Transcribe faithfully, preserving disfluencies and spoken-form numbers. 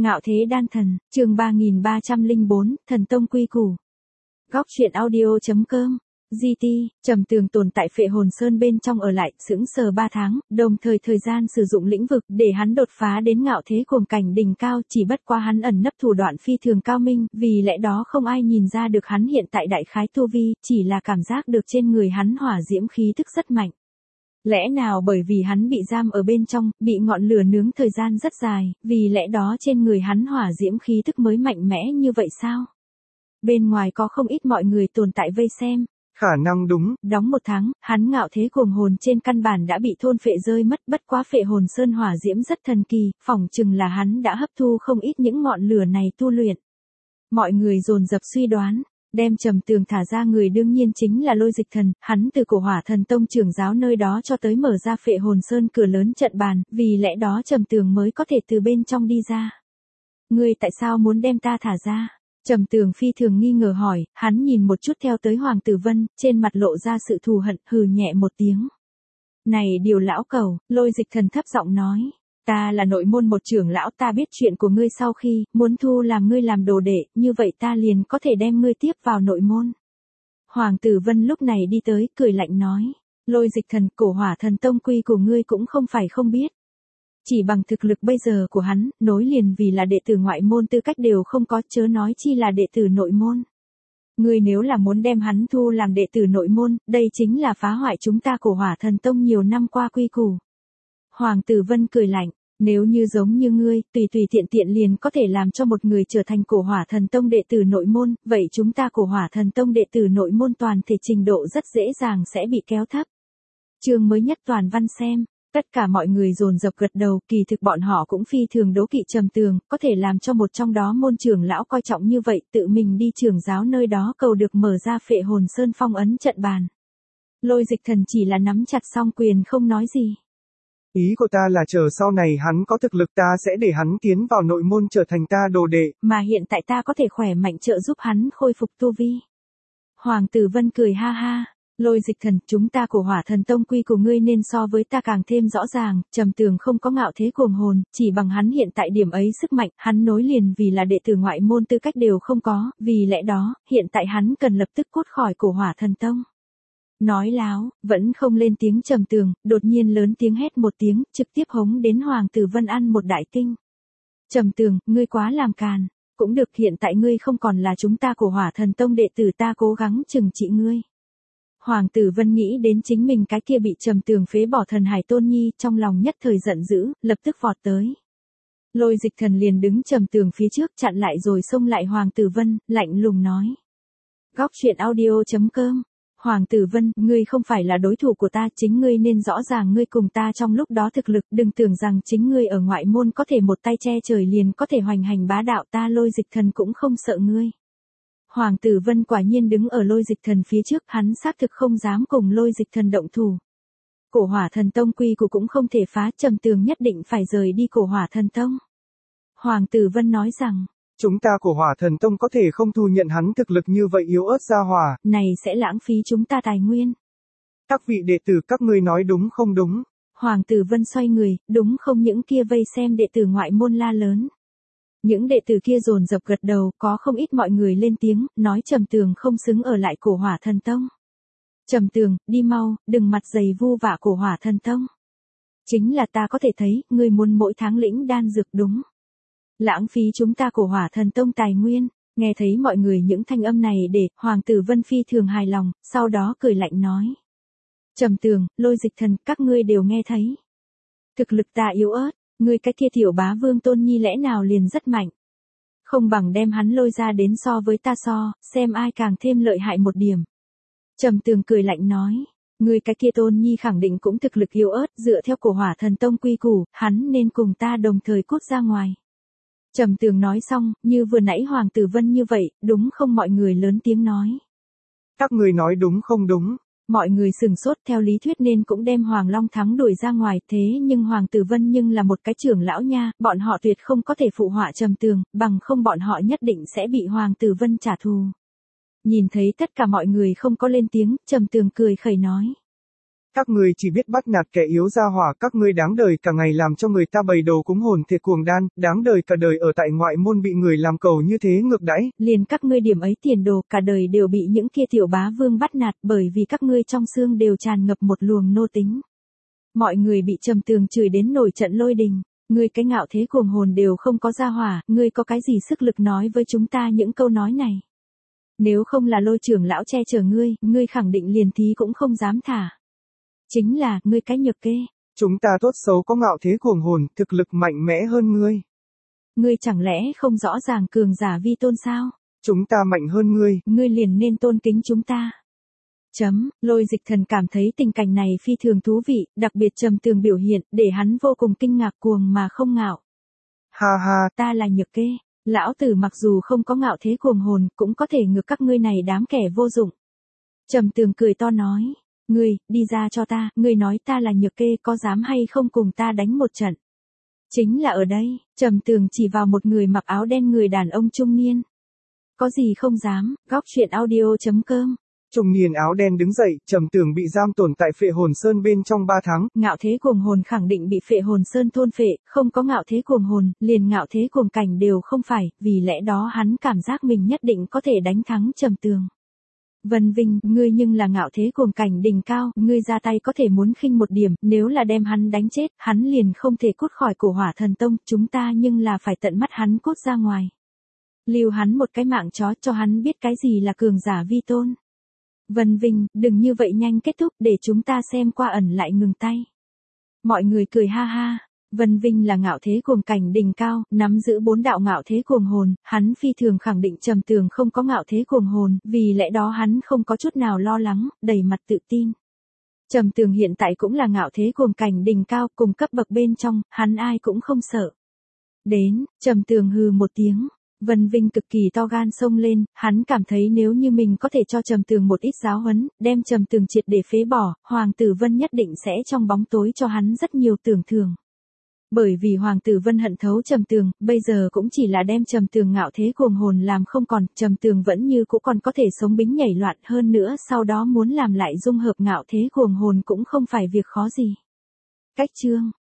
Ngạo thế đan thần, chương ba nghìn ba trăm lẻ bốn, thần tông quy củ. Góc truyện audio.com, giê tê, Trầm Tường tồn tại Phệ Hồn Sơn bên trong ở lại, sững sờ ba tháng, đồng thời thời gian sử dụng lĩnh vực để hắn đột phá đến ngạo thế cuồng cảnh đỉnh cao, chỉ bất qua hắn ẩn nấp thủ đoạn phi thường cao minh, vì lẽ đó không ai nhìn ra được hắn hiện tại đại khái tu vi, chỉ là cảm giác được trên người hắn hỏa diễm khí tức rất mạnh. Lẽ nào bởi vì hắn bị giam ở bên trong, bị ngọn lửa nướng thời gian rất dài, vì lẽ đó trên người hắn hỏa diễm khí tức mới mạnh mẽ như vậy sao? Bên ngoài có không ít mọi người tồn tại vây xem. Khả năng đúng. Đóng một tháng, hắn ngạo thế cuồng hồn trên căn bản đã bị thôn phệ rơi mất, bất quá Phệ Hồn Sơn hỏa diễm rất thần kỳ, phỏng chừng là hắn đã hấp thu không ít những ngọn lửa này tu luyện. Mọi người dồn dập suy đoán. Đem Trầm Tường thả ra người đương nhiên chính là Lôi Dịch Thần, hắn từ Cổ Hỏa Thần Tông trưởng giáo nơi đó cho tới mở ra Phệ Hồn Sơn cửa lớn trận bàn, vì lẽ đó Trầm Tường mới có thể từ bên trong đi ra. Ngươi tại sao muốn đem ta thả ra? Trầm Tường phi thường nghi ngờ hỏi, hắn nhìn một chút theo tới Hoàng Tử Vân, trên mặt lộ ra sự thù hận, hừ nhẹ một tiếng. Này điều lão cẩu, Lôi Dịch Thần thấp giọng nói. Ta là nội môn một trưởng lão, ta biết chuyện của ngươi sau khi muốn thu làm ngươi làm đồ đệ, như vậy ta liền có thể đem ngươi tiếp vào nội môn. Hoàng Tử Vân lúc này đi tới, cười lạnh nói. Lôi Dịch Thần, Cổ Hỏa Thần Tông quy của ngươi cũng không phải không biết. Chỉ bằng thực lực bây giờ của hắn, nối liền vì là đệ tử ngoại môn tư cách đều không có, chớ nói chi là đệ tử nội môn. Ngươi nếu là muốn đem hắn thu làm đệ tử nội môn, đây chính là phá hoại chúng ta Cổ Hỏa Thần Tông nhiều năm qua quy củ. Hoàng Tử Vân cười lạnh, nếu như giống như ngươi, tùy tùy tiện tiện liền có thể làm cho một người trở thành Cổ Hỏa Thần Tông đệ tử nội môn, vậy chúng ta Cổ Hỏa Thần Tông đệ tử nội môn toàn thể trình độ rất dễ dàng sẽ bị kéo thấp. Chương mới nhất toàn văn xem, tất cả mọi người dồn dập gật đầu, kỳ thực bọn họ cũng phi thường đố kỵ Trầm Tường, có thể làm cho một trong đó môn trưởng lão coi trọng như vậy, tự mình đi trưởng giáo nơi đó cầu được mở ra Phệ Hồn Sơn phong ấn trận bàn. Lôi Dịch Thần chỉ là nắm chặt song quyền không nói gì. Ý của ta là chờ sau này hắn có thực lực ta sẽ để hắn tiến vào nội môn trở thành ta đồ đệ. Mà hiện tại ta có thể khỏe mạnh trợ giúp hắn khôi phục tu vi. Hoàng Tử Vân cười ha ha. Lôi Dịch Thần, chúng ta Cổ Hỏa Thần Tông quy của ngươi nên so với ta càng thêm rõ ràng, Trầm Tường không có ngạo thế cuồng hồn, chỉ bằng hắn hiện tại điểm ấy sức mạnh, hắn nối liền vì là đệ tử ngoại môn tư cách đều không có, vì lẽ đó, hiện tại hắn cần lập tức cút khỏi Cổ Hỏa Thần Tông. Nói láo, vẫn không lên tiếng Trầm Tường, đột nhiên lớn tiếng hét một tiếng, trực tiếp hống đến Hoàng Tử Vân ăn một đại tinh. Trầm Tường, ngươi quá làm càn, cũng được, hiện tại ngươi không còn là chúng ta Cổ Hỏa Thần Tông đệ tử, ta cố gắng trừng trị ngươi. Hoàng Tử Vân nghĩ đến chính mình cái kia bị Trầm Tường phế bỏ thần hải tôn nhi, trong lòng nhất thời giận dữ, lập tức vọt tới. Lôi Dịch Thần liền đứng Trầm Tường phía trước chặn lại rồi xông lại Hoàng Tử Vân, lạnh lùng nói. Góc truyện audio.com, Hoàng Tử Vân, ngươi không phải là đối thủ của ta, chính ngươi nên rõ ràng ngươi cùng ta trong lúc đó thực lực, đừng tưởng rằng chính ngươi ở ngoại môn có thể một tay che trời liền có thể hoành hành bá đạo, ta Lôi Dịch Thần cũng không sợ ngươi. Hoàng Tử Vân quả nhiên đứng ở Lôi Dịch Thần phía trước, hắn xác thực không dám cùng Lôi Dịch Thần động thủ. Cổ Hỏa Thần Tông quy củ cũng không thể phá, Trầm Tường nhất định phải rời đi Cổ Hỏa Thần Tông. Hoàng Tử Vân nói rằng, chúng ta Cổ Hỏa Thần Tông có thể không thu nhận hắn thực lực như vậy yếu ớt ra hỏa. Này sẽ lãng phí chúng ta tài nguyên. Các vị đệ tử các ngươi nói đúng không đúng? Hoàng Tử Vân xoay người, đúng không, những kia vây xem đệ tử ngoại môn la lớn. Những đệ tử kia dồn dập gật đầu, có không ít mọi người lên tiếng, nói Trầm Tường không xứng ở lại Cổ Hỏa Thần Tông. Trầm Tường, đi mau, đừng mặt dày vu vạ Cổ Hỏa Thần Tông. Chính là ta có thể thấy, ngươi muốn mỗi tháng lĩnh đan dược đúng. Lãng phí chúng ta Cổ Hỏa Thần Tông tài nguyên, nghe thấy mọi người những thanh âm này để, Hoàng Tử Vân phi thường hài lòng, sau đó cười lạnh nói. Trầm Tường, Lôi Dịch Thần, các ngươi đều nghe thấy. Thực lực ta yếu ớt. Ngươi cái kia tiểu bá vương tôn nhi lẽ nào liền rất mạnh. Không bằng đem hắn lôi ra đến so với ta so, xem ai càng thêm lợi hại một điểm. Trầm Tường cười lạnh nói, ngươi cái kia tôn nhi khẳng định cũng thực lực yếu ớt, dựa theo Cổ Hỏa Thần Tông quy củ, hắn nên cùng ta đồng thời cút ra ngoài. Trầm Tường nói xong, như vừa nãy Hoàng Tử Vân như vậy, đúng không, mọi người lớn tiếng nói. Các ngươi nói đúng không đúng? Mọi người sừng sốt, theo lý thuyết nên cũng đem Hoàng Long Thắng đuổi ra ngoài, thế nhưng Hoàng Tử Vân nhưng là một cái trưởng lão nha, bọn họ tuyệt không có thể phụ họa Trầm Tường, bằng không bọn họ nhất định sẽ bị Hoàng Tử Vân trả thù. Nhìn thấy tất cả mọi người không có lên tiếng, Trầm Tường cười khẩy nói. Các ngươi chỉ biết bắt nạt kẻ yếu ra hỏa, các ngươi đáng đời cả ngày làm cho người ta bày đồ cúng hồn thể cuồng đan, đáng đời cả đời ở tại ngoại môn bị người làm cầu như thế ngược đãi. Liền các ngươi điểm ấy tiền đồ cả đời đều bị những kia tiểu bá vương bắt nạt bởi vì các ngươi trong xương đều tràn ngập một luồng nô tính. Mọi người bị Trầm Tường chửi đến nổi trận lôi đình. Ngươi cái ngạo thế cuồng hồn đều không có ra hỏa, ngươi có cái gì sức lực nói với chúng ta những câu nói này. Nếu không là Lôi trưởng lão che chở ngươi, ngươi khẳng định liền thí cũng không dám thả. Chính là, ngươi cái nhược kê. Chúng ta tốt xấu có ngạo thế cuồng hồn, thực lực mạnh mẽ hơn ngươi. Ngươi chẳng lẽ không rõ ràng cường giả vi tôn sao? Chúng ta mạnh hơn ngươi. Ngươi liền nên tôn kính chúng ta. Chấm, Lôi Dịch Thần cảm thấy tình cảnh này phi thường thú vị, đặc biệt Trầm Tường biểu hiện, để hắn vô cùng kinh ngạc cuồng mà không ngạo. Ha ha, ta là nhược kê, lão tử mặc dù không có ngạo thế cuồng hồn, cũng có thể ngược các ngươi này đám kẻ vô dụng. Trầm Tường cười to nói, ngươi, đi ra cho ta, ngươi nói ta là nhược kê có dám hay không cùng ta đánh một trận. Chính là ở đây, Trầm Tường chỉ vào một người mặc áo đen người đàn ông trung niên. Có gì không dám, góc chuyện audio chấm com. Trung niên áo đen đứng dậy, Trầm Tường bị giam tồn tại Phệ Hồn Sơn bên trong ba tháng. Ngạo thế cuồng hồn khẳng định bị Phệ Hồn Sơn thôn phệ, không có ngạo thế cuồng hồn, liền ngạo thế cuồng cảnh đều không phải, vì lẽ đó hắn cảm giác mình nhất định có thể đánh thắng Trầm Tường. Vân Vinh, ngươi nhưng là ngạo thế cuồng cảnh đỉnh cao, ngươi ra tay có thể muốn khinh một điểm, nếu là đem hắn đánh chết, hắn liền không thể cút khỏi Cổ Hỏa Thần Tông, chúng ta nhưng là phải tận mắt hắn cút ra ngoài. Lưu hắn một cái mạng chó cho hắn biết cái gì là cường giả vi tôn. Vân Vinh, đừng như vậy nhanh kết thúc để chúng ta xem qua ẩn lại ngừng tay. Mọi người cười ha ha. Vân Vinh là ngạo thế cuồng cảnh đỉnh cao, nắm giữ bốn đạo ngạo thế cuồng hồn, hắn phi thường khẳng định Trầm Tường không có ngạo thế cuồng hồn, vì lẽ đó hắn không có chút nào lo lắng, đầy mặt tự tin. Trầm Tường hiện tại cũng là ngạo thế cuồng cảnh đỉnh cao, cùng cấp bậc bên trong, hắn ai cũng không sợ. Đến, Trầm Tường hừ một tiếng. Vân Vinh cực kỳ to gan xông lên, hắn cảm thấy nếu như mình có thể cho Trầm Tường một ít giáo huấn, đem Trầm Tường triệt để phế bỏ, Hoàng tử Vân nhất định sẽ trong bóng tối cho hắn rất nhiều tưởng thưởng. Bởi vì Hoàng tử Vân hận thấu Trầm Tường, bây giờ cũng chỉ là đem Trầm Tường ngạo thế cuồng hồn làm không còn, Trầm Tường vẫn như cũ còn có thể sống bính nhảy loạn hơn nữa, sau đó muốn làm lại dung hợp ngạo thế cuồng hồn cũng không phải việc khó gì. Cách chương